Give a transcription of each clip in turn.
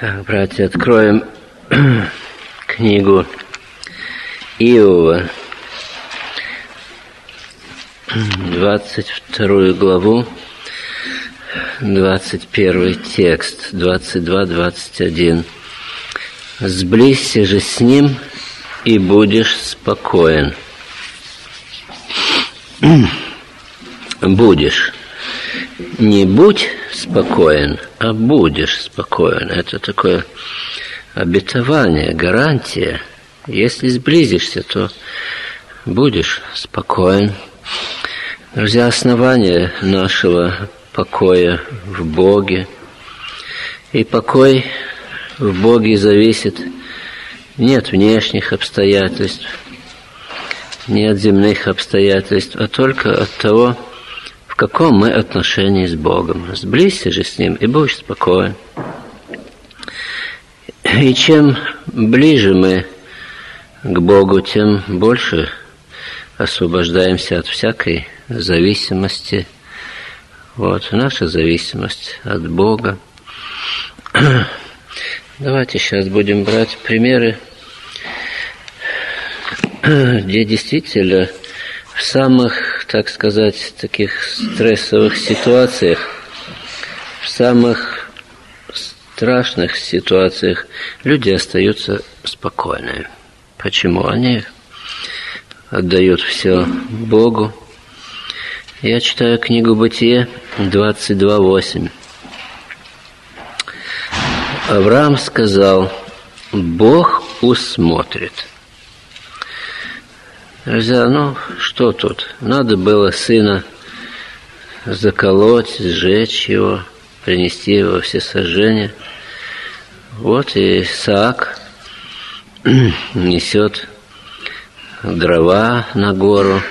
Так, братья, откроем книгу Иова, 22 главу, 21 текст, 22-21. «Сблизься же с ним, и будешь спокоен». Будешь. Не будь спокоен, а будешь спокоен. Это такое обетование, гарантия. Если сблизишься, то будешь спокоен. Друзья, основание нашего покоя в Боге. И покой в Боге зависит не от внешних обстоятельств, не от земных обстоятельств, а только от того, в каком мы отношении с Богом. Сблизься же с Ним, и будешь спокоен. И чем ближе мы к Богу, тем больше освобождаемся от всякой зависимости. Вот, наша зависимость от Бога. Давайте сейчас будем брать примеры, где действительно в самых, так сказать, таких стрессовых ситуациях, в самых страшных ситуациях люди остаются спокойными. Почему? Они отдают все Богу. Я читаю книгу Бытие 22:8. Авраам сказал: Бог усмотрит. Друзья, что тут? Надо было сына заколоть, сжечь его, принести его во всесожжение. Вот и Исаак несет дрова на гору.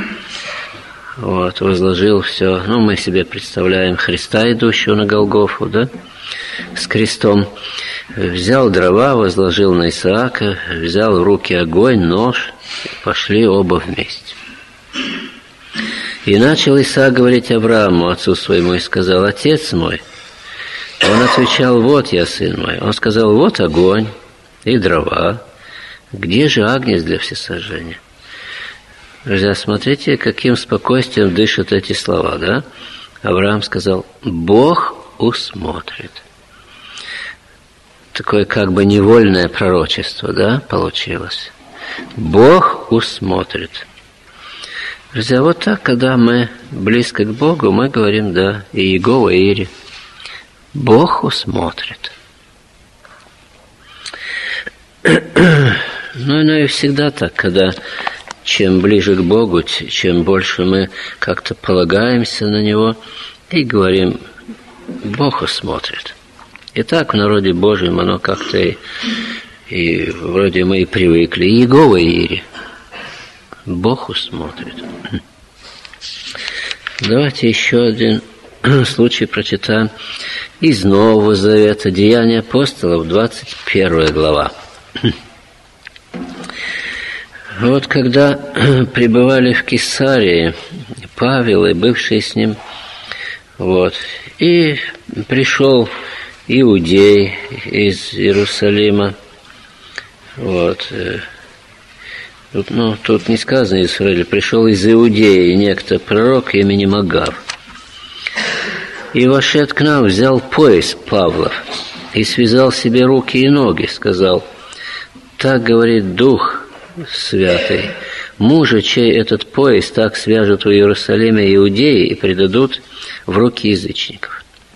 Вот, возложил все. Мы себе представляем Христа, идущего на Голгофу, да? С крестом. Взял дрова, возложил на Исаака, взял в руки огонь, нож, и пошли оба вместе. И начал Исаак говорить Аврааму, отцу своему, и сказал: отец мой. Он отвечал: вот я, сын мой. Он сказал: вот огонь и дрова. Где же агнец для всесожжения? Друзья, смотрите, каким спокойствием дышат эти слова, да? Авраам сказал: Бог усмотрит. Такое как бы невольное пророчество, да, получилось. Бог усмотрит. Друзья, вот так, когда мы близко к Богу, мы говорим: да, и Иегова Ире. Бог усмотрит. И всегда так, когда чем ближе к Богу, чем больше мы как-то полагаемся на Него и говорим: Бог усмотрит. И так в народе Божьем оно как-то и вроде мы и привыкли. Иегова Ире. Бог усмотрит. Давайте еще один случай прочитаем из Нового Завета, Деяния апостолов, 21 глава. Вот когда пребывали в Кесарии Павел и бывший с ним, и пришел иудей из Иерусалима, тут не сказано Израиль, пришел из Иудеи некто пророк именем Агав. И, вошед к нам, взял пояс Павлов и связал себе руки и ноги, сказал: так говорит Дух Святый, мужа, чей этот пояс так свяжут в Иерусалиме иудеи и предадут в руки язычников.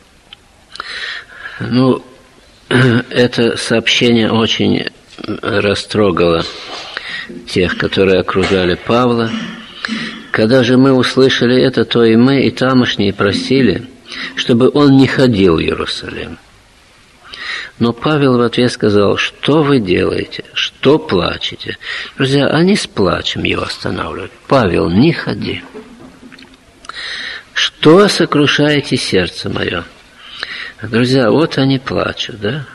Это сообщение очень растрогало тех, которые окружали Павла. Когда же мы услышали это, то и мы, и тамошние просили, чтобы он не ходил в Иерусалим. Но Павел в ответ сказал: что вы делаете, что плачете? Друзья, они с плачем его останавливают. Павел, не ходи. Что сокрушаете сердце мое? Друзья, вот они плачут, да?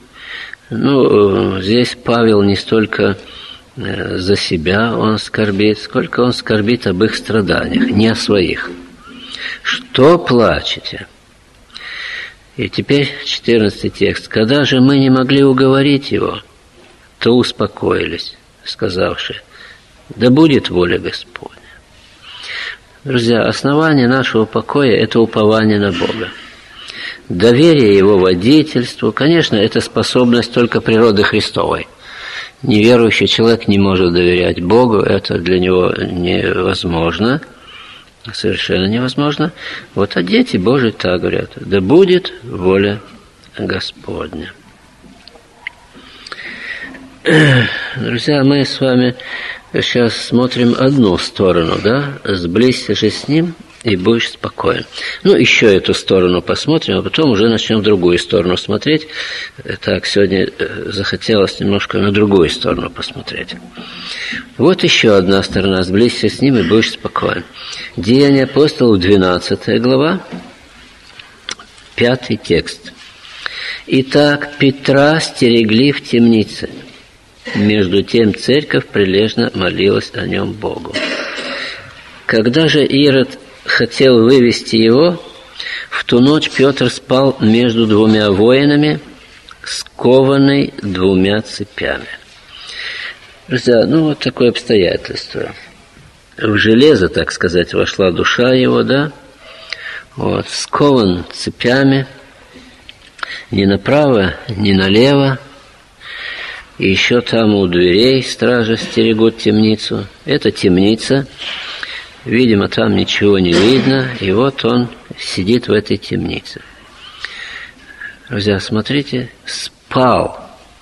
Здесь Павел не столько за себя он скорбит, сколько он скорбит об их страданиях, не о своих. Что плачете? И теперь 14 текст. «Когда же мы не могли уговорить его, то успокоились, сказавши: да будет воля Господня». Друзья, основание нашего покоя – это упование на Бога. Доверие Его водительству, конечно, это способность только природы Христовой. Неверующий человек не может доверять Богу, это для него невозможно, совершенно невозможно. Вот, а дети Божии так говорят: да будет воля Господня. Друзья, мы с вами сейчас смотрим одну сторону, да? «Сблизься же с Ним, и будешь спокоен». Ну, еще эту сторону посмотрим, а потом уже начнем другую сторону смотреть. Так, сегодня захотелось немножко на другую сторону посмотреть. Вот еще одна сторона: «Сблизься с Ним, и будешь спокоен». Деяния апостолов, 12 глава, 5 текст. «Итак, Петра стерегли в темнице. Между тем церковь прилежно молилась о нем Богу. Когда же Ирод хотел вывести его, в ту ночь Петр спал между двумя воинами, скованный 2 цепями». Друзья, ну вот такое обстоятельство. В железо, так сказать, вошла душа его, да? Вот, скован цепями, ни направо, ни налево. И еще там у дверей стражи стерегут темницу. Это темница. Видимо, там ничего не видно. И вот он сидит в этой темнице. Друзья, смотрите, спал.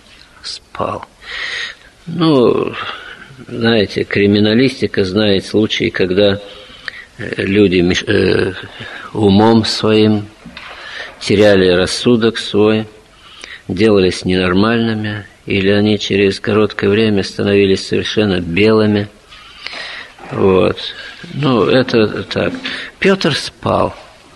Ну, знаете, криминалистика знает случаи, когда люди умом своим теряли рассудок свой, делались ненормальными, или они через короткое время становились совершенно белыми. Вот. Ну, это так. Петр спал.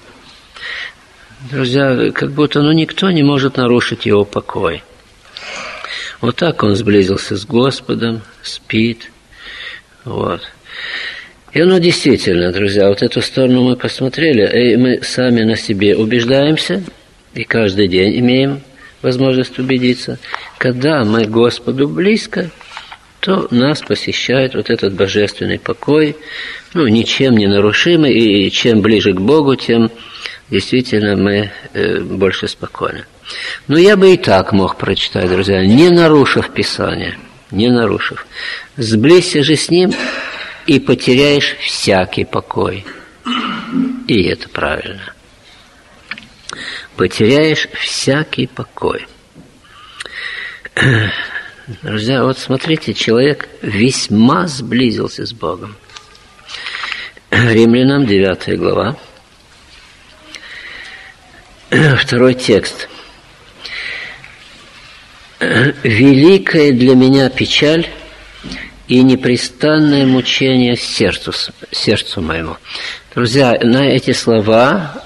Друзья, как будто никто не может нарушить его покой. Вот так он сблизился с Господом, спит. Вот. И действительно, друзья, вот эту сторону мы посмотрели, и мы сами на себе убеждаемся, и каждый день имеем возможность убедиться. Когда мы Господу близко, то нас посещает вот этот божественный покой, ничем не нарушимый, и чем ближе к Богу, тем действительно мы больше спокойны. Но я бы и так мог прочитать, друзья, не нарушив Писание, не нарушив. «Сблизься же с Ним, и потеряешь всякий покой». И это правильно. Потеряешь всякий покой. Друзья, вот смотрите, человек весьма сблизился с Богом. Римлянам 9 глава, 2 текст. «Великая для меня печаль и непрестанное мучение сердцу моему». Друзья, на эти слова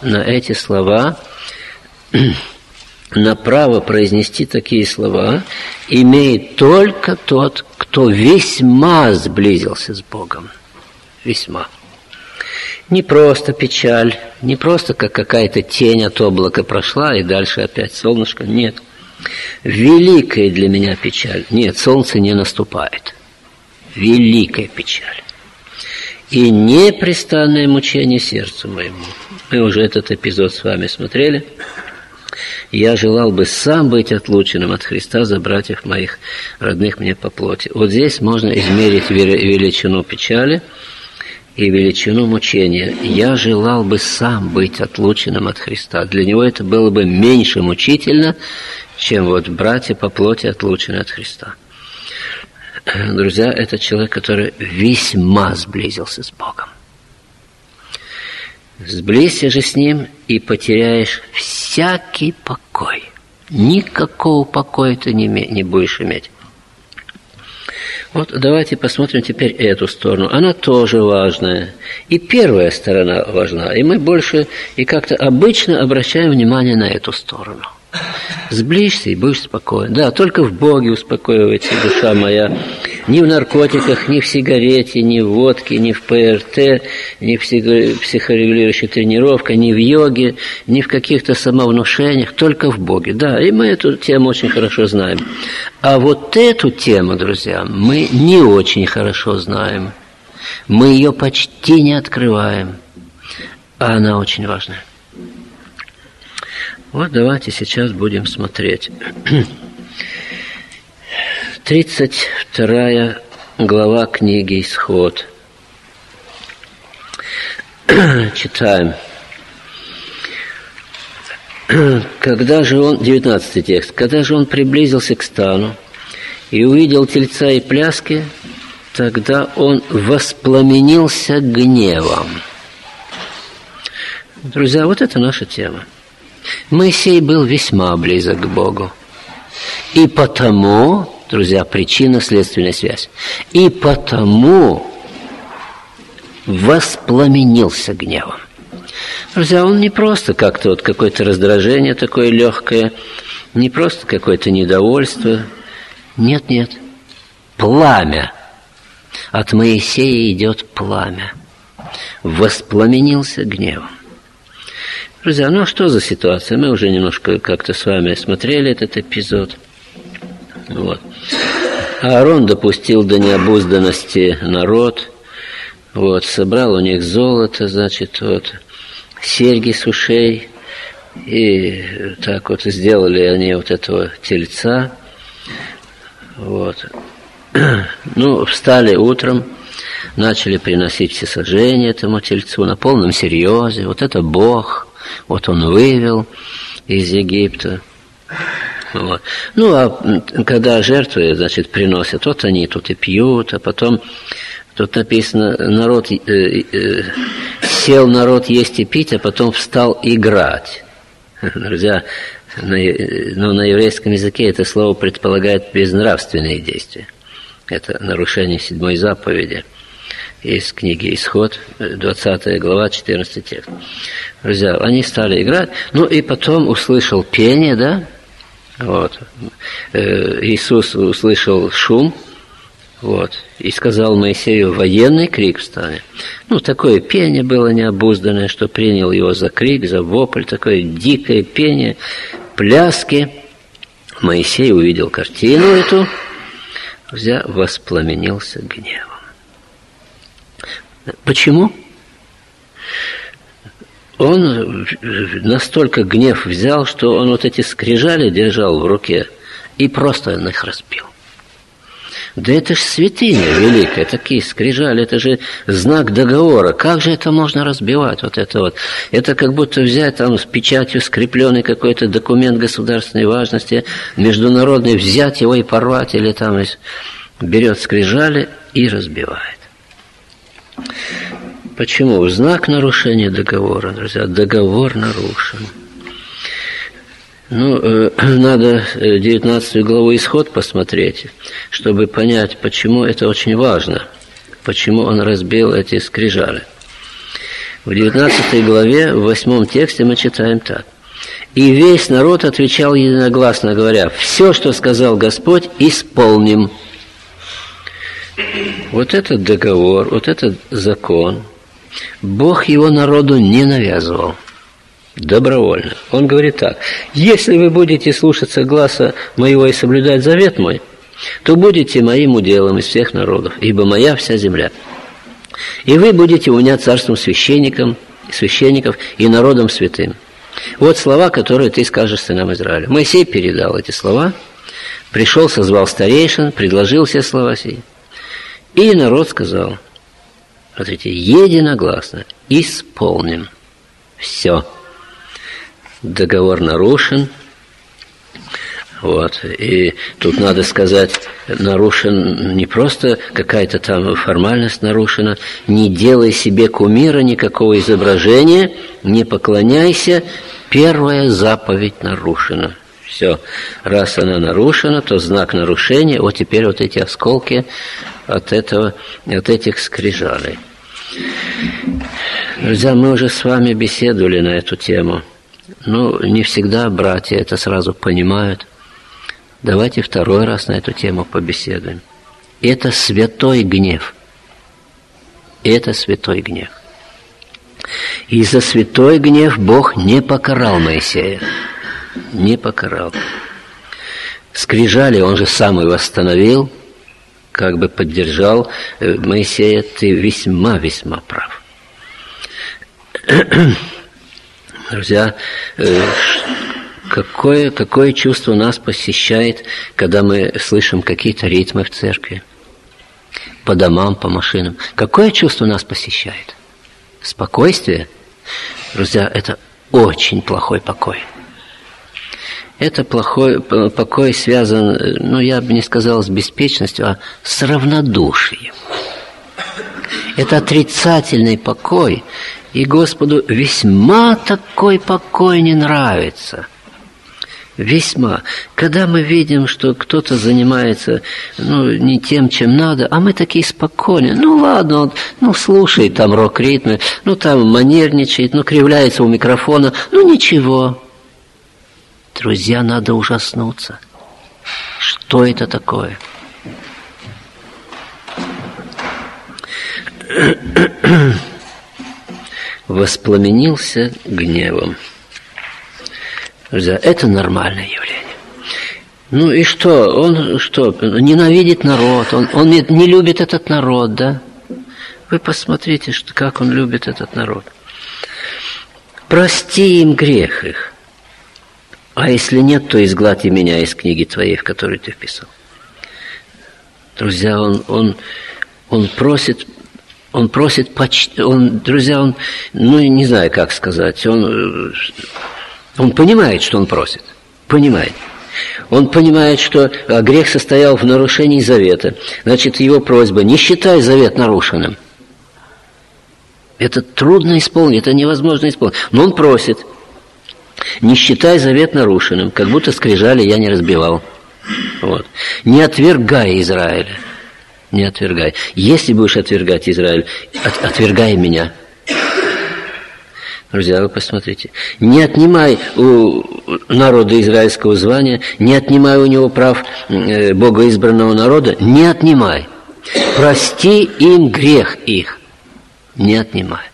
на право произнести такие слова имеет только тот, кто весьма сблизился с Богом. Весьма. Не просто печаль, не просто как какая-то тень от облака прошла и дальше опять солнышко. Нет. Великая для меня печаль. Нет, солнце не наступает. Великая печаль. И непрестанное мучение сердцу моему. Мы уже этот эпизод с вами смотрели. «Я желал бы сам быть отлученным от Христа за братьев моих, родных мне по плоти». Вот здесь можно измерить величину печали и величину мучения. «Я желал бы сам быть отлученным от Христа». Для него это было бы меньше мучительно, чем вот братья по плоти отлучены от Христа. Друзья, это человек, который весьма сблизился с Богом. «Сблизься же с Ним, и потеряешь всякий покой». Никакого покоя ты не будешь иметь. Вот давайте посмотрим теперь эту сторону. Она тоже важная. И первая сторона важна. И мы больше и как-то обычно обращаем внимание на эту сторону. Сблизься и будешь спокоен. Да, только в Боге успокаивается душа моя. Ни в наркотиках, ни в сигарете, ни в водке, ни в ПРТ, ни в психорегулирующих тренировках, ни в йоге, ни в каких-то самовнушениях, только в Боге. Да, и мы эту тему очень хорошо знаем. А вот эту тему, друзья, мы не очень хорошо знаем. Мы ее почти не открываем. А она очень важна. Вот давайте сейчас будем смотреть. 32 глава книги «Исход». Читаем. Когда же он, 19 текст, когда же он приблизился к стану и увидел тельца и пляски, тогда он воспламенился гневом. Друзья, вот это наша тема. Моисей был весьма близок к Богу. И потому, друзья, причинно-следственная связь, и потому воспламенился гневом. Друзья, он не просто как-то вот какое-то раздражение такое легкое, не просто какое-то недовольство. Нет, нет. Пламя. От Моисея идет пламя. Воспламенился гневом. Друзья, ну что за ситуация? Мы уже немножко как-то с вами смотрели этот эпизод. Вот. Аарон допустил до необузданности народ. Вот, собрал у них золото, значит, вот, серьги с ушей. И так вот сделали они вот этого тельца. Вот. Ну, встали утром, начали приносить всесожжения этому тельцу на полном серьезе. Вот это Бог. Вот он вывел из Египта. Вот. Ну, а когда жертвы, значит, приносят, вот они тут и пьют, а потом тут написано, сел народ есть и пить, а потом встал играть. Друзья, на еврейском языке это слово предполагает безнравственные действия. Это нарушение 7 заповеди. Из книги «Исход», 20 глава, 14 текст. Друзья, они стали играть, ну и потом услышал пение, да? Вот. Иисус услышал шум, вот, и сказал Моисею: военный крик встанет. Ну, такое пение было необузданное, что принял его за крик, за вопль, такое дикое пение, пляски. Моисей увидел картину эту, друзья, воспламенился гневом. Почему? Он настолько гнев взял, что он вот эти скрижали держал в руке и просто их разбил. Да это ж святыня великая, такие скрижали, это же знак договора. Как же это можно разбивать? Вот это вот. Это как будто взять там с печатью скрепленный какой-то документ государственной важности, международный, взять его и порвать, или там берет скрижали и разбивает. Почему? В знак нарушения договора, друзья. Договор нарушен. Ну, надо 19 главу «Исход» посмотреть, чтобы понять, почему это очень важно. Почему он разбил эти скрижали. В 19 главе, в 8 тексте мы читаем так. «И весь народ отвечал единогласно, говоря: все, что сказал Господь, исполним». Вот этот договор, вот этот закон, Бог его народу не навязывал. Добровольно. Он говорит так: если вы будете слушаться гласа моего и соблюдать завет мой, то будете моим уделом из всех народов, ибо моя вся земля. И вы будете у меня царством священников и народом святым. Вот слова, которые ты скажешь сынам Израиля. Моисей передал эти слова, пришел, созвал старейшин, предложил все слова сии. И народ сказал, смотрите, единогласно: исполним. Все. Договор нарушен. Вот. И тут надо сказать, нарушен не просто какая-то там формальность нарушена. Не делай себе кумира, никакого изображения, не поклоняйся. Первая заповедь нарушена. Все. Раз она нарушена, то знак нарушения. Вот теперь вот эти осколки от этих скрижалей. Друзья, мы уже с вами беседовали на эту тему. Ну, не всегда братья это сразу понимают. Давайте второй раз на эту тему побеседуем. это святой гнев. Это святой гнев. И за святой гнев Бог не покарал Моисея. Не покарал. Скрижали он же сам и восстановил, как бы поддержал Моисея: ты весьма-весьма прав. Друзья, какое чувство нас посещает, когда мы слышим какие-то ритмы в церкви, по домам, по машинам? Какое чувство нас посещает? Спокойствие? Друзья, это очень плохой покой. Это плохой покой связан, я бы не сказал с беспечностью, а с равнодушием. Это отрицательный покой, и Господу весьма такой покой не нравится. Весьма. Когда мы видим, что кто-то занимается не тем, чем надо, а мы такие спокойные. Ладно, он слушает там рок-ритмы, там манерничает, кривляется у микрофона, ничего. Друзья, надо ужаснуться. Что это такое? Воспламенился гневом. Друзья, это нормальное явление. И что? Он ненавидит народ, он не любит этот народ, да? Вы посмотрите, как он любит этот народ. Прости им грех их. А если нет, то изгладь и меня из книги твоей, в которой ты вписал. Друзья, он просит почти, друзья, не знаю, как сказать, он понимает, что он просит, понимает. Он понимает, что грех состоял в нарушении завета. Значит, его просьба: не считай завет нарушенным. Это трудно исполнить, это невозможно исполнить. Но он просит: не считай завет нарушенным, как будто скрижали я не разбивал. Вот. Не отвергай Израиля. Не отвергай. Если будешь отвергать Израиль, отвергай меня. Друзья, вы посмотрите. Не отнимай у народа израильского звания, не отнимай у него прав богоизбранного народа, не отнимай. Прости им грех их. Не отнимай.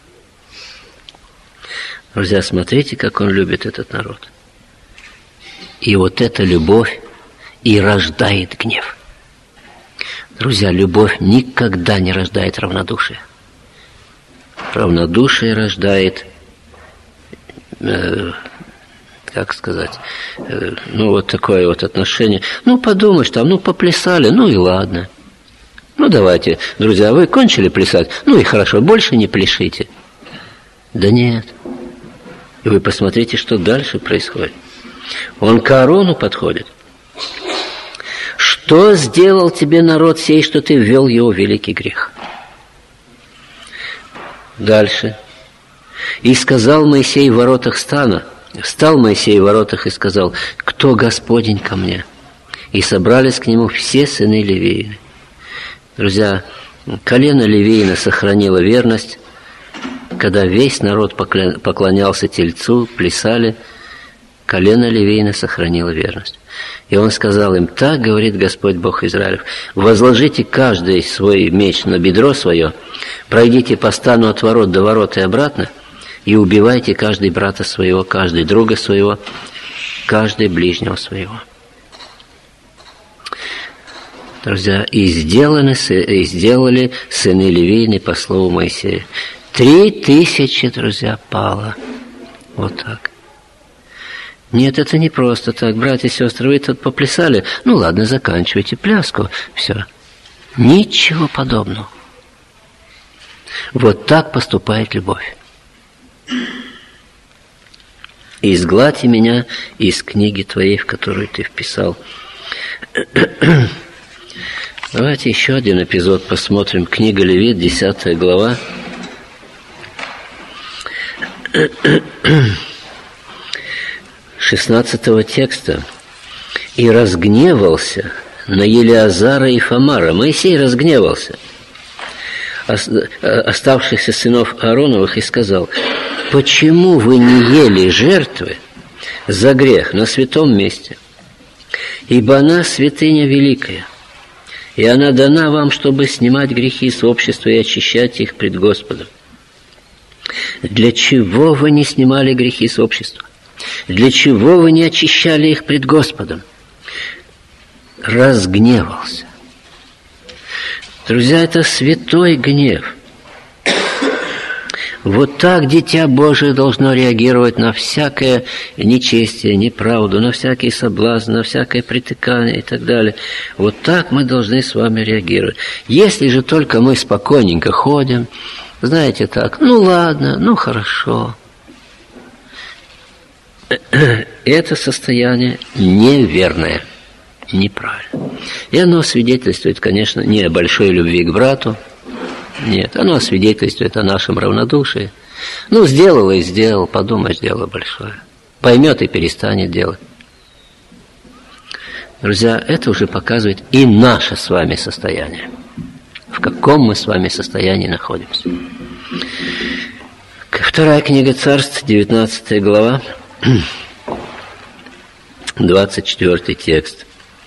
Друзья, смотрите, как он любит этот народ. И вот эта любовь и рождает гнев. Друзья, любовь никогда не рождает равнодушие. Равнодушие рождает, вот такое вот отношение. Подумаешь, поплясали, и ладно. Давайте, друзья, вы кончили плясать, и хорошо, больше не пляшите. Да нет. И вы посмотрите, что дальше происходит. Он к Аарону подходит. Что сделал тебе народ сей, что ты ввел его в великий грех? Дальше. И сказал Моисей в воротах стана, встал Моисей в воротах и сказал: кто Господень ко мне? И собрались к нему все сыны Левиины. Друзья, колено Левиина сохранило верность. Когда весь народ поклонялся Тельцу, плясали, колено Левиина сохранило верность. И он сказал им: так говорит Господь Бог Израилев: возложите каждый свой меч на бедро свое, пройдите по стану от ворот до ворот и обратно, и убивайте каждый брата своего, каждый друга своего, каждый ближнего своего. Друзья, и сделали сыны Левиины по слову Моисея. 3000, друзья, пало. Вот так. Нет, это не просто так. Братья и сестры, вы тут поплясали. Ладно, заканчивайте пляску. Все. Ничего подобного. Вот так поступает любовь. «Изгладь меня из книги твоей, в которую ты вписал». Давайте еще один эпизод посмотрим. Книга Левит, 10 глава. 16 текста. «И разгневался на Елеазара и Фамара». Моисей разгневался оставшихся сынов Аароновых и сказал: «Почему вы не ели жертвы за грех на святом месте? Ибо она святыня великая. И она дана вам, чтобы снимать грехи с общества и очищать их пред Господом. Для чего вы не снимали грехи с общества? Для чего вы не очищали их пред Господом? Разгневался. Друзья, это святой гнев. Вот так Дитя Божие должно реагировать на всякое нечестие, неправду, на всякий соблазн, на всякое притыкание и так далее. Вот так мы должны с вами реагировать. Если же только мы спокойненько ходим, знаете, так, ну ладно, ну хорошо. Это состояние неверное, неправильно. И оно свидетельствует, конечно, не о большой любви к брату. Нет, оно свидетельствует о нашем равнодушии. Ну, сделал и сделал, подумаешь, дело большое. Поймет и перестанет делать. Друзья, это уже показывает и наше с вами состояние. В каком мы с вами состоянии находимся. Вторая книга Царств, 19 глава, 24 текст.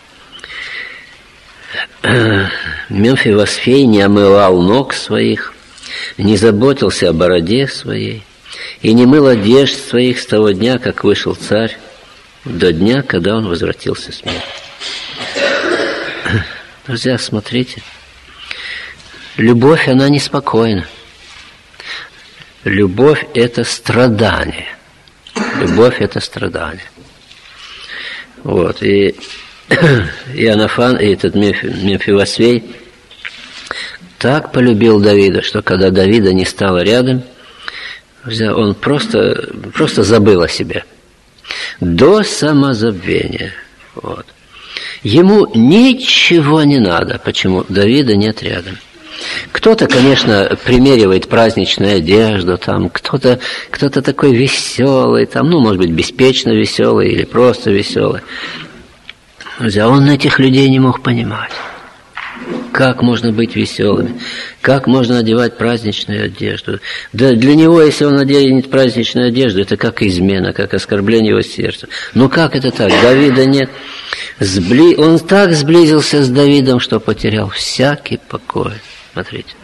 Мемфивосфей не омывал ног своих, не заботился о бороде своей и не мыл одежд своих с того дня, как вышел царь, до дня, когда он возвратился с мира. Друзья, смотрите, любовь, она неспокойна. Любовь – это страдание. Любовь – это страдание. Вот, и Иоаннафан, и этот Мемфивосфей так полюбил Давида, что когда Давида не стало рядом, он просто забыл о себе. До самозабвения. Вот. Ему ничего не надо. Почему? Давида нет рядом. Кто-то, конечно, примеривает праздничную одежду, там, кто-то такой веселый, там, ну, может быть, беспечно веселый или просто веселый. Друзья, он этих людей не мог понимать. Как можно быть веселыми? Как можно одевать праздничную одежду? Да для него, если он оденет праздничную одежду, это как измена, как оскорбление его сердца. Ну как это так? Давида нет. Он так сблизился с Давидом, что потерял всякий покой. Смотрите.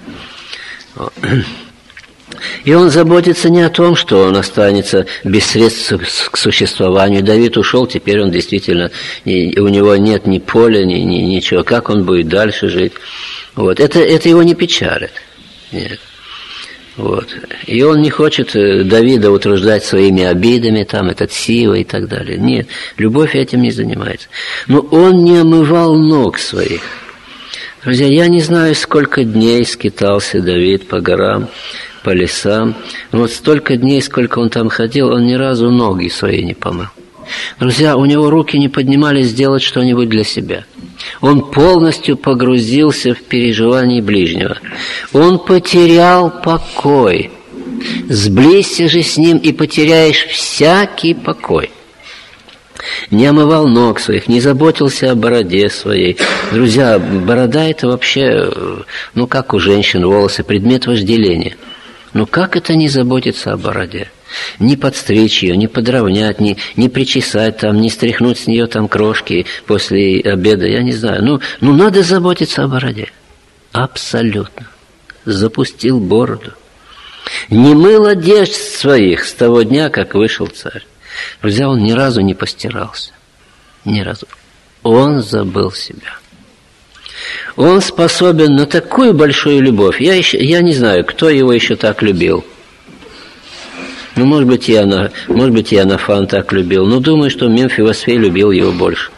И он заботится не о том, что он останется без средств к существованию. Давид ушел, теперь он действительно, у него нет ни поля, ни ничего. Как он будет дальше жить? Вот. Это его не печалит. Нет. Вот. И он не хочет Давида утруждать своими обидами, там, этот Сива и так далее. Нет, любовь этим не занимается. Но он не омывал ног своих. Друзья, я не знаю, сколько дней скитался Давид по горам, по лесам. Но вот столько дней, сколько он там ходил, он ни разу ноги свои не помыл. Друзья, у него руки не поднимались сделать что-нибудь для себя. Он полностью погрузился в переживание ближнего. Он потерял покой. Сблизься же с ним, и потеряешь всякий покой. Не омывал ног своих, не заботился о бороде своей. Друзья, борода – это вообще, ну как у женщин волосы, предмет вожделения. Но как это не заботиться о бороде? Не подстричь ее, не подровнять, не причесать там, не стряхнуть с нее там крошки после обеда, я не знаю. Ну надо заботиться о бороде. Абсолютно. Запустил бороду. Не мыл одежд своих с того дня, как вышел царь. Друзья, он ни разу не постирался. Ни разу. Он забыл себя. Он способен на такую большую любовь. Я не знаю, кто его еще так любил. Ну, может быть, Иоаннафан так любил. Но думаю, что Мемфивосфей любил его больше.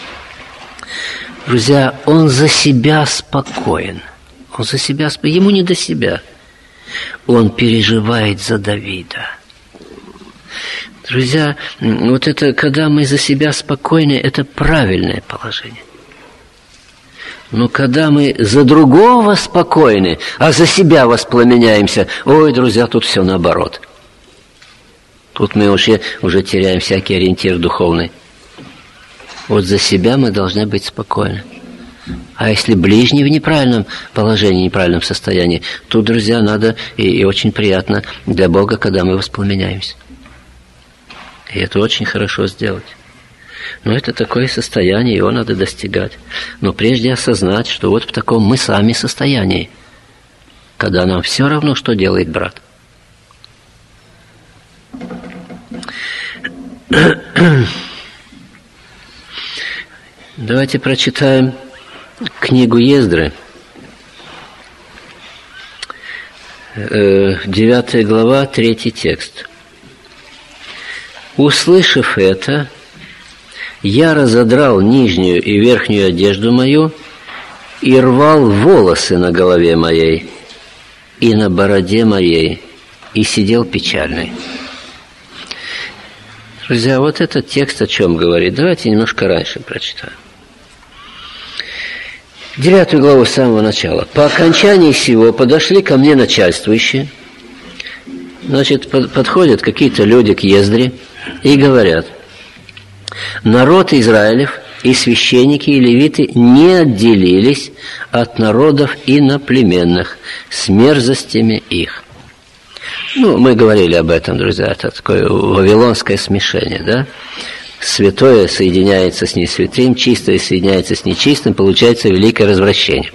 Друзья, он за себя спокоен. Ему не до себя. Он переживает за Давида. Друзья, вот это, когда мы за себя спокойны, это правильное положение. Но когда мы за другого спокойны, а за себя воспламеняемся, ой, друзья, тут все наоборот. Тут мы уже теряем всякий ориентир духовный. Вот за себя мы должны быть спокойны. А если ближний в неправильном положении, неправильном состоянии, тут, друзья, надо и очень приятно для Бога, когда мы воспламеняемся. И это очень хорошо сделать. Но это такое состояние, его надо достигать. Но прежде осознать, что вот в таком мы сами состоянии, когда нам все равно, что делает брат. Давайте прочитаем книгу Ездры, 9 глава, 3 текст. «Услышав это, я разодрал нижнюю и верхнюю одежду мою и рвал волосы на голове моей и на бороде моей, и сидел печальный». Друзья, вот этот текст о чем говорит? Давайте немножко раньше прочитаем. 9 главу с самого начала. «По окончании сего подошли ко мне начальствующие». Значит, подходят какие-то люди к Ездре и говорят: «Народ Израилев и священники и левиты не отделились от народов иноплеменных с мерзостями их». Ну, мы говорили об этом, друзья, это такое вавилонское смешение, да? Святое соединяется с несвятым, чистое соединяется с нечистым, получается великое развращение.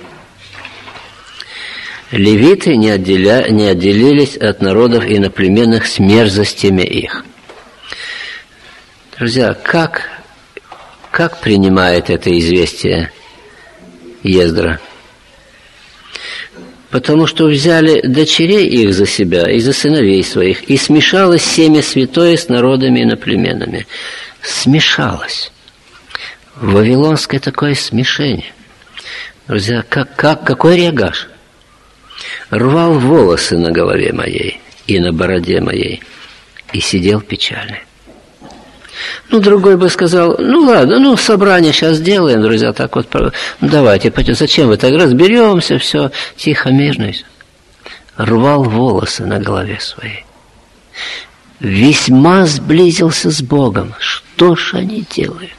Левиты не отделились от народов иноплеменных с мерзостями их. Друзья, как принимает это известие Ездра? Потому что взяли дочерей их за себя и за сыновей своих, и смешалось семя святое с народами иноплеменными. Смешалось. Вавилонское такое смешение. Друзья, какой реагаж? «Рвал волосы на голове моей и на бороде моей, и сидел печальный». Ну, другой бы сказал: ну ладно, собрание сейчас сделаем, друзья, так вот, давайте, зачем вы так разберемся, все тихо, мирно. Рвал волосы на голове своей. Весьма сблизился с Богом. Что ж они делают?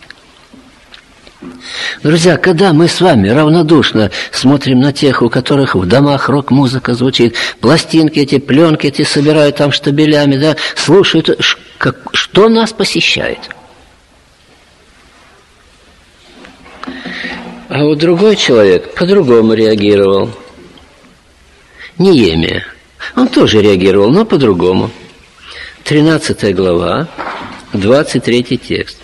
Друзья, когда мы с вами равнодушно смотрим на тех, у которых в домах рок-музыка звучит, пластинки эти, пленки эти собирают там штабелями, да, слушают, что нас посещает? А вот другой человек по-другому реагировал. Неемия. Он тоже реагировал, но по-другому. 13 глава, 23 текст.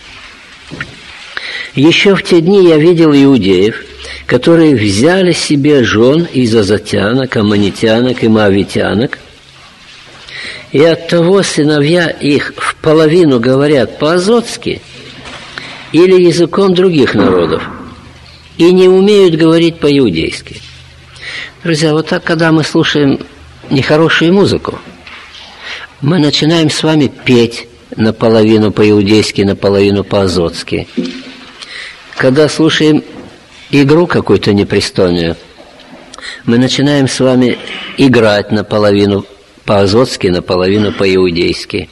«Еще в те дни я видел иудеев, которые взяли себе жен из азотянок, аммонитянок и моавитянок, и оттого сыновья их в половину говорят по-азотски или языком других народов, и не умеют говорить по-иудейски». Друзья, вот так, когда мы слушаем нехорошую музыку, мы начинаем с вами петь наполовину по-иудейски, наполовину по-азотски. Когда слушаем игру какую-то непристойную, мы начинаем с вами играть наполовину по-азотски, наполовину по-иудейски.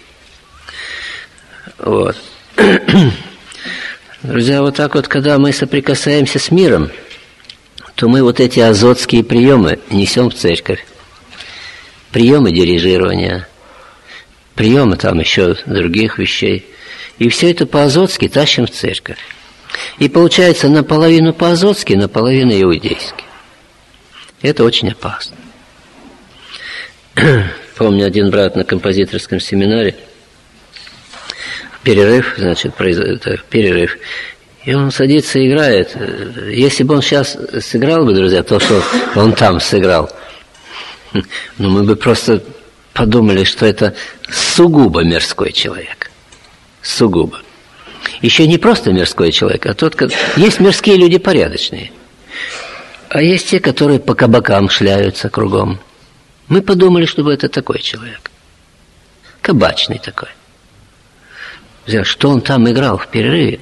Вот. Друзья, вот так вот, когда мы соприкасаемся с миром, то мы вот эти азотские приемы несем в церковь. Приемы дирижирования, приемы там еще других вещей. И все это по-азотски тащим в церковь. И получается наполовину по-азотски, наполовину иудейски. Это очень опасно. Помню, один брат на композиторском семинаре, перерыв, и он садится и играет. Если бы он сейчас сыграл бы, друзья, то, что он там сыграл, ну, мы бы просто подумали, что это сугубо мирской человек. Сугубо. Еще не просто мирской человек, а тот, есть мирские люди порядочные, а есть те, которые по кабакам шляются кругом. Мы подумали, что это такой человек. Кабачный такой. Что он там играл в перерыве?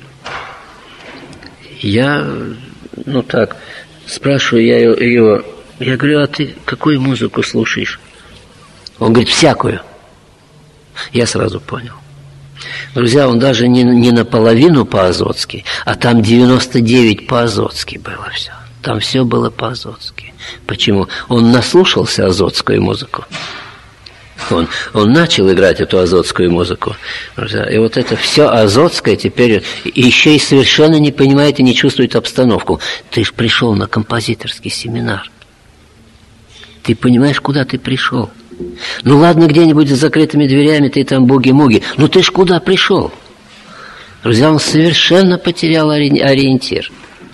Я, спрашиваю я его, я говорю: а ты какую музыку слушаешь? Он говорит: всякую. Я сразу понял. Друзья, он даже не наполовину по-азотски, а там 99 по-азотски было все. Там все было по-азотски. Почему? Он наслушался азотскую музыку. Он начал играть эту азотскую музыку. И вот это все азотское теперь еще и совершенно не понимает и не чувствует обстановку. Ты ж пришел на композиторский семинар. Ты понимаешь, куда ты пришел? Ну ладно, где-нибудь за закрытыми дверями ты там буги-муги. Ну ты ж куда пришел? Друзья, он совершенно потерял ориентир.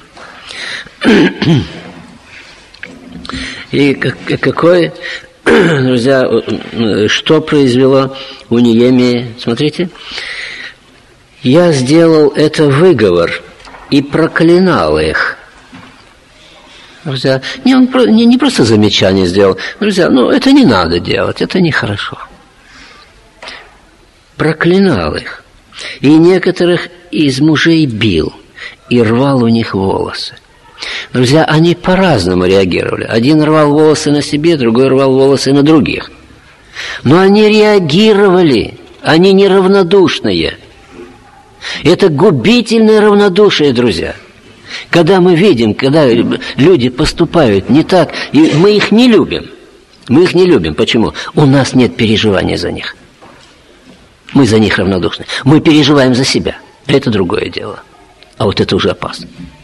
И какой, друзья, что произвело у Неемии? Смотрите. «Я сделал это выговор и проклинал их». Друзья, он не просто замечание сделал. Друзья, это не надо делать, это нехорошо. Проклинал их. И некоторых из мужей бил и рвал у них волосы. Друзья, они по-разному реагировали. Один рвал волосы на себе, другой рвал волосы на других. Но они реагировали, они неравнодушные. Это губительное равнодушие, друзья. Когда мы видим, когда люди поступают не так, и мы их не любим. Мы их не любим. Почему? У нас нет переживания за них. Мы за них равнодушны. Мы переживаем за себя. Это другое дело. А вот это уже опасно.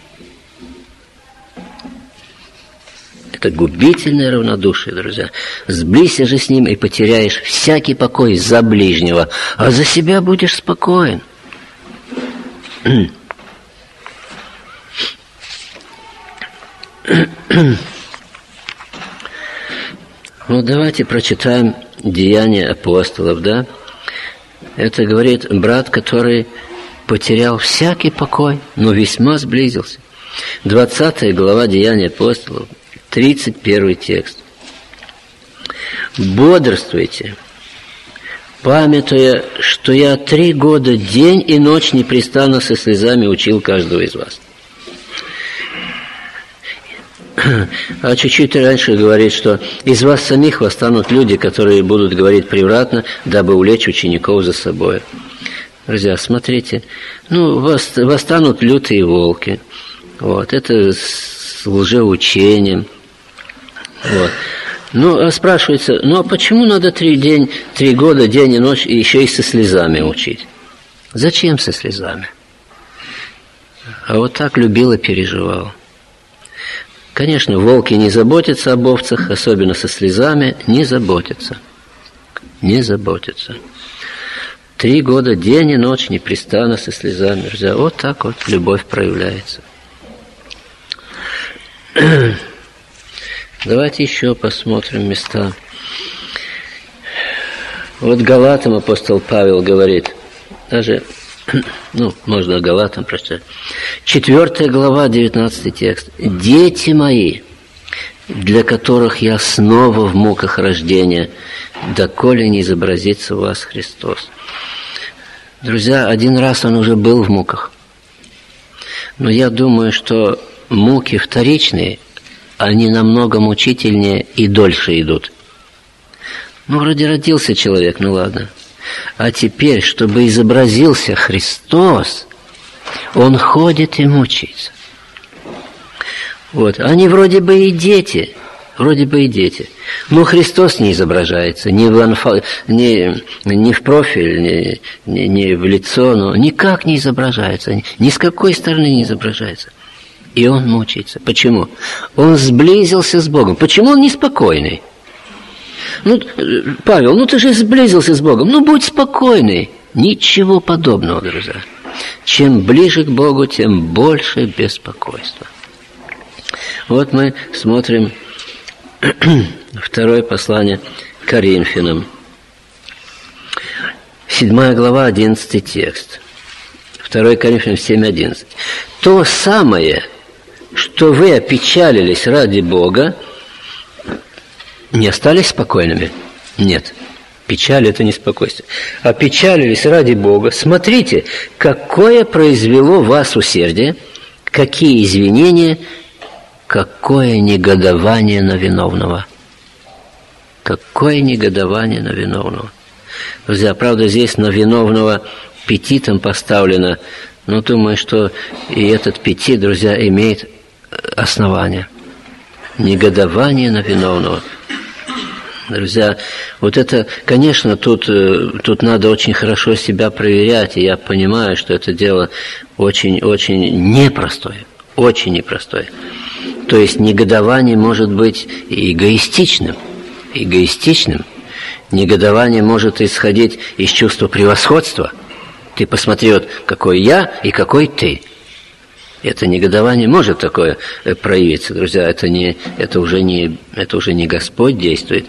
Это губительное равнодушие, друзья. Сблизься же с ним и потеряешь всякий покой за ближнего, а за себя будешь спокоен. Вот давайте прочитаем Деяния апостолов, да? Это говорит брат, который потерял всякий покой, но весьма сблизился. 20 глава Деяния апостолов, 31 текст. «Бодрствуйте, памятуя, что я 3 года день и ночь непрестанно со слезами учил каждого из вас». А чуть-чуть раньше говорит, что из вас самих восстанут люди, которые будут говорить превратно, дабы увлечь учеников за собой. Друзья, смотрите, восстанут лютые волки. Вот, это с лжеучением. Вот. А спрашивается, а почему надо 3 года, день и ночь, и еще и со слезами учить? Зачем со слезами? А вот так любил и переживал. Конечно, волки не заботятся об овцах, особенно со слезами, не заботятся. Не заботятся. 3 года, день и ночь, непрестанно со слезами. Друзья, вот так вот любовь проявляется. Давайте еще посмотрим места. Вот Галатам апостол Павел говорит, даже, можно Галатам прочитать. 4 глава, 19 текст. «Дети мои, для которых я снова в муках рождения, доколе не изобразится в вас Христос». Друзья, один раз он уже был в муках. Но я думаю, что муки вторичные, они намного мучительнее и дольше идут. Вроде родился человек, ладно. А теперь, чтобы изобразился Христос, он ходит и мучается. Вот. Они вроде бы и дети. Но Христос не изображается ни в профиль, ни в лицо, но никак не изображается, ни с какой стороны не изображается. И он мучается. Почему? Он сблизился с Богом. Почему он неспокойный? Павел, ты же сблизился с Богом. Будь спокойный. Ничего подобного, друзья. Чем ближе к Богу, тем больше беспокойства. Вот мы смотрим 2 послание к Коринфянам. 7 глава, 11 текст. 2 Коринфянам 7:11. «То самое, что вы опечалились ради Бога, не остались спокойными?» Нет. Печаль – это не спокойствие. «Опечалились ради Бога. Смотрите, какое произвело вас усердие, какие извинения, какое негодование на виновного». Какое негодование на виновного. Друзья, правда, здесь на виновного петитом поставлено, но думаю, что и этот петит, друзья, имеет основание. Негодование на виновного. Друзья, вот это, конечно, тут надо очень хорошо себя проверять, и я понимаю, что это дело очень-очень непростое, очень непростое. То есть негодование может быть эгоистичным. Негодование может исходить из чувства превосходства. Ты посмотри, вот какой я и какой ты. Это негодование может такое проявиться, друзья. Это уже не Господь действует.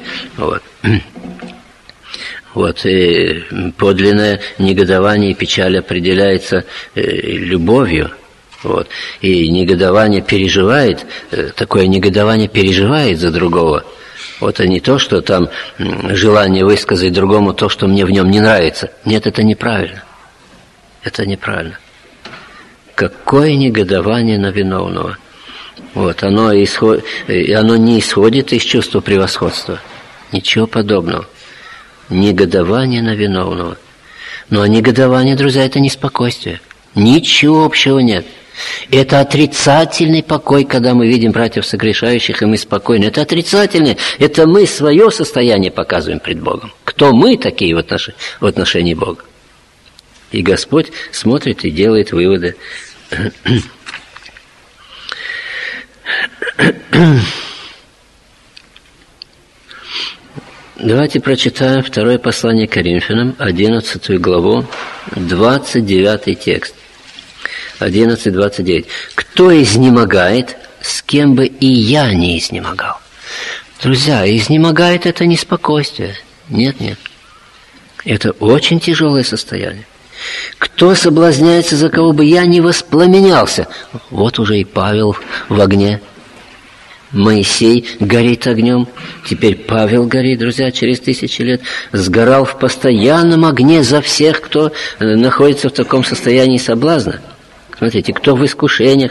Вот. И подлинное негодование и печаль определяется любовью. Вот. И негодование переживает, такое негодование переживает за другого. Вот, а не то, что там желание высказать другому то, что мне в нем не нравится. Нет, это неправильно. Это неправильно. Какое негодование на виновного. Вот, оно не исходит из чувства превосходства. Ничего подобного. Негодование на виновного. Но негодование, друзья, это не спокойствие. Ничего общего нет. Это отрицательный покой, когда мы видим братьев согрешающих, и мы спокойны. Это отрицательный. Это мы свое состояние показываем пред Богом. Кто мы такие в отношении Бога? И Господь смотрит и делает выводы. Давайте прочитаем второе послание к Коринфянам, 11 главу, 29 текст. 11:29. Кто изнемогает, с кем бы и я не изнемогал. Друзья, изнемогает это не спокойствие. Нет. Это очень тяжелое состояние. Кто соблазняется, за кого бы я не воспламенялся. Вот уже и Павел в огне. Моисей горит огнем. Теперь Павел горит, друзья, через 1000 лет. Сгорал в постоянном огне за всех, кто находится в таком состоянии соблазна. Смотрите, кто в искушениях.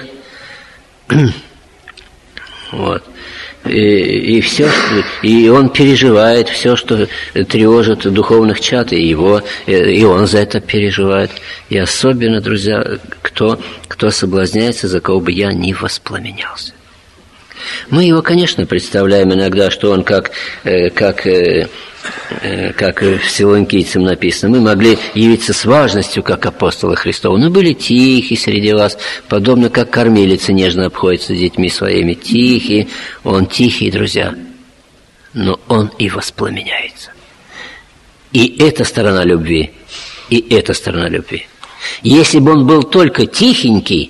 Вот. И все, и он переживает все, что тревожит духовных чад, и он за это переживает. И особенно, друзья, кто соблазняется, за кого бы я не воспламенялся. Мы его, конечно, представляем иногда, что он как в Фессалоникийцам написано, мы могли явиться с важностью, как апостолы Христовы, но были тихи среди вас, подобно как кормилица нежно обходится с детьми своими. Тихий, он тихий, друзья, но он и воспламеняется. И эта сторона любви, и эта сторона любви. Если бы он был только тихенький,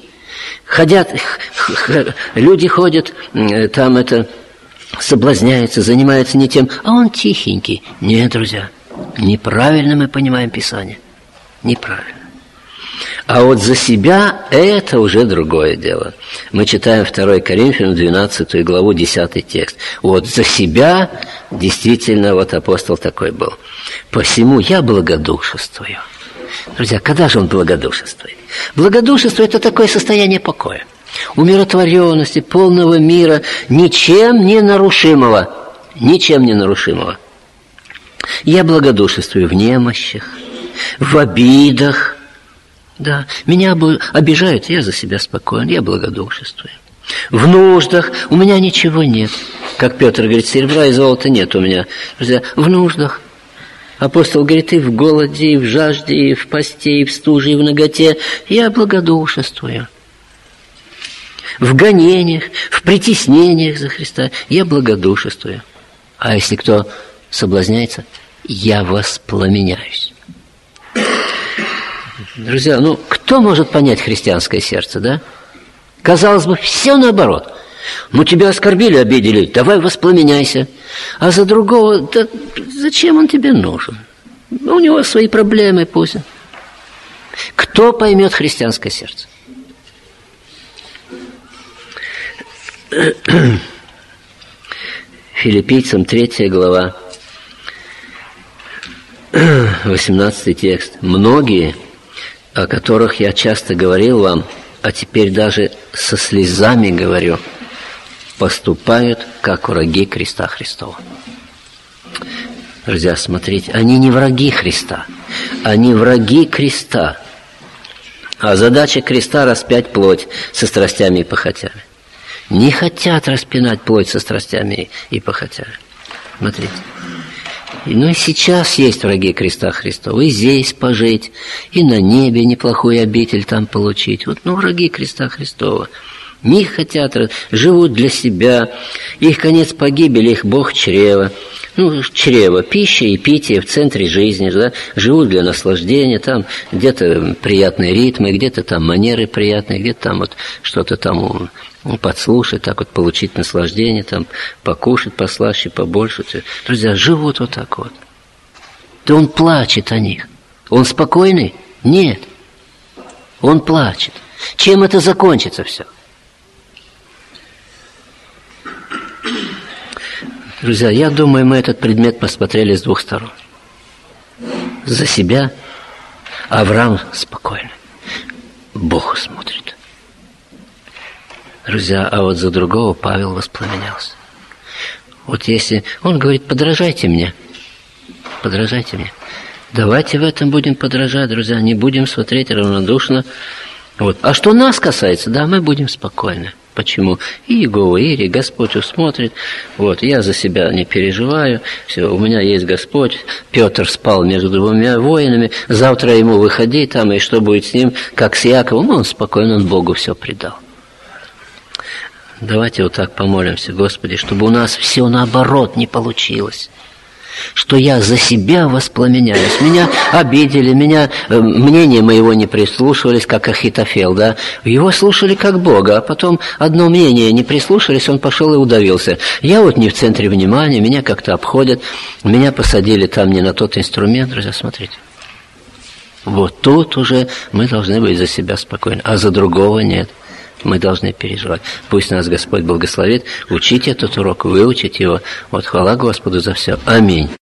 люди ходят, там это... соблазняется, занимается не тем, а он тихенький. Нет, друзья, неправильно мы понимаем Писание. Неправильно. А вот за себя это уже другое дело. Мы читаем 2 Коринфянам 12 главу, 10 текст. Вот за себя действительно вот апостол такой был. Посему я благодушествую. Друзья, когда же он благодушествует? Благодушество – это такое состояние покоя, умиротворенности, полного мира, ничем не нарушимого. Я благодушествую в немощах, в обидах. Да, меня обижают, я за себя спокоен, я благодушествую. В нуждах у меня ничего нет. Как Петр говорит, серебра и золота нет у меня. Друзья, в нуждах. Апостол говорит, и в голоде, и в жажде, и в посте, и в стуже, и в наготе я благодушествую. В гонениях, в притеснениях за Христа я благодушествую. А если кто соблазняется, я воспламеняюсь. Друзья, кто может понять христианское сердце, да? Казалось бы, все наоборот. Тебя оскорбили, обидели, давай воспламеняйся. А за другого, да зачем он тебе нужен? У него свои проблемы пусть. Кто поймет христианское сердце? Филиппийцам 3 глава, 18 текст. Многие, о которых я часто говорил вам, а теперь даже со слезами говорю, поступают, как враги креста Христова. Друзья, смотрите, они не враги Христа, они враги креста. А задача креста – распять плоть со страстями и похотями. Не хотят распинать плоть со страстями и похотями. Смотрите. Ну и сейчас есть враги креста Христова. И здесь пожить, и на небе неплохую обитель там получить. Вот, враги креста Христова. Не хотят, живут для себя. Их конец погибели, их Бог чрево. Чрево, пища и питье в центре жизни, да? Живут для наслаждения, там где-то приятные ритмы, где-то там манеры приятные, где-то там вот что-то там подслушать, так вот получить наслаждение, там покушать послаще, побольше. Друзья, живут вот так вот. Да он плачет о них. Он спокойный? Нет. Он плачет. Чем это закончится все? Друзья, я думаю, мы этот предмет посмотрели с двух сторон. За себя Авраам спокойно. Бог смотрит. Друзья, а вот за другого Павел воспламенялся. Вот если он говорит, подражайте мне. Подражайте мне. Давайте в этом будем подражать, друзья. Не будем смотреть равнодушно. Вот. А что нас касается, да, мы будем спокойны. Почему? И Иегова Ири, Господь усмотрит. Вот, я за себя не переживаю. Все, у меня есть Господь. Петр спал между двумя воинами. Завтра ему выходи там, и что будет с ним, как с Яковом. Он спокойно, он Богу все предал. Давайте вот так помолимся, Господи, чтобы у нас все наоборот не получилось. Что я за себя воспламеняюсь. Меня обидели, мнение моего не прислушивались, как Ахитофел, да. Его слушали как Бога, а потом одно мнение не прислушались, он пошел и удавился. Я вот не в центре внимания, меня как-то обходят, меня посадили там не на тот инструмент, друзья, смотрите. Вот тут уже мы должны быть за себя спокойны, а за другого нет. Мы должны переживать. Пусть нас Господь благословит. Учите этот урок, выучить его. Вот хвала Господу за все. Аминь.